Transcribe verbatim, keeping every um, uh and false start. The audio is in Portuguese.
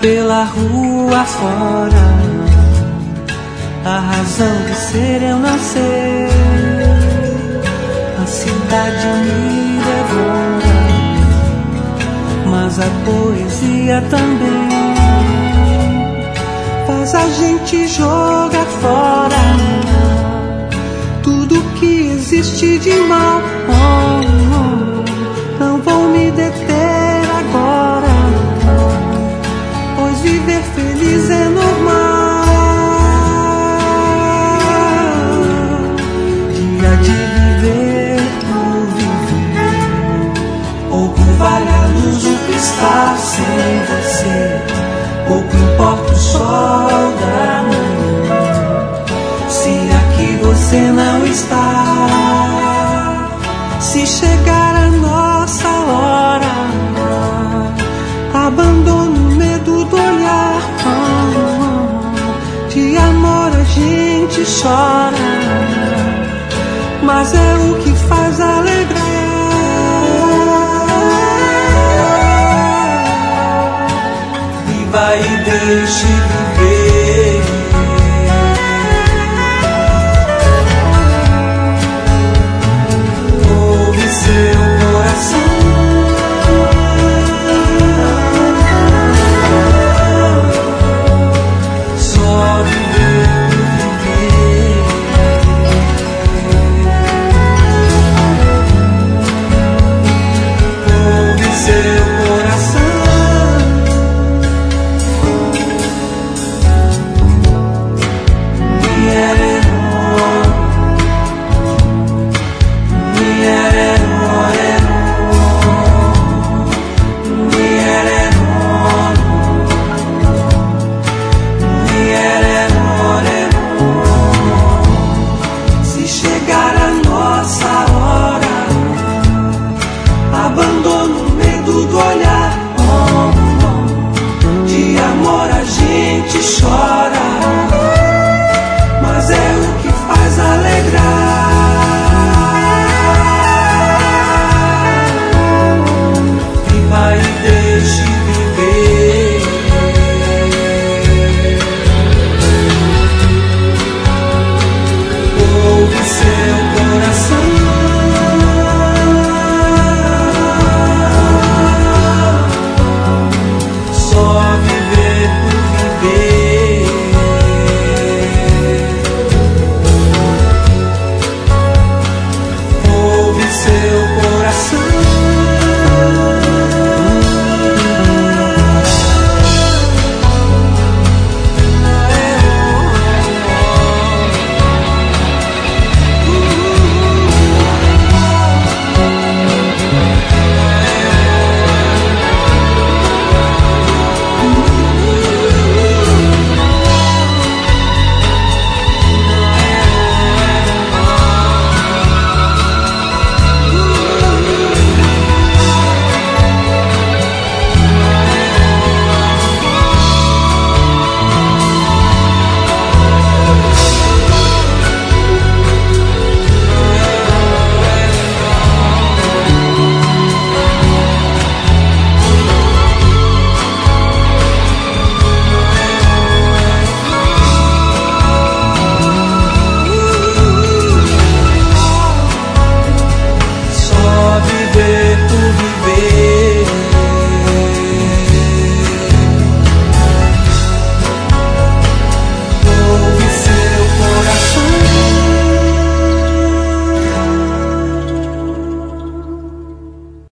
pela rua fora, a razão de ser eu não sei. A cidade me devora, mas a poesia também faz a gente jogar fora tudo que existe de mal. Oh, oh, não vou me deter agora, pois viver feliz é normal. Dia de viver por viver, pouco vale a luz, o que está sem você, pouco importa o sol da manhã, se aqui você não está. Se chegar a nossa hora, abandono o medo do olhar. De amor a gente chora, mas é o que faz alegrar. Viva e deixe viver. Ouve seu coração. Chora.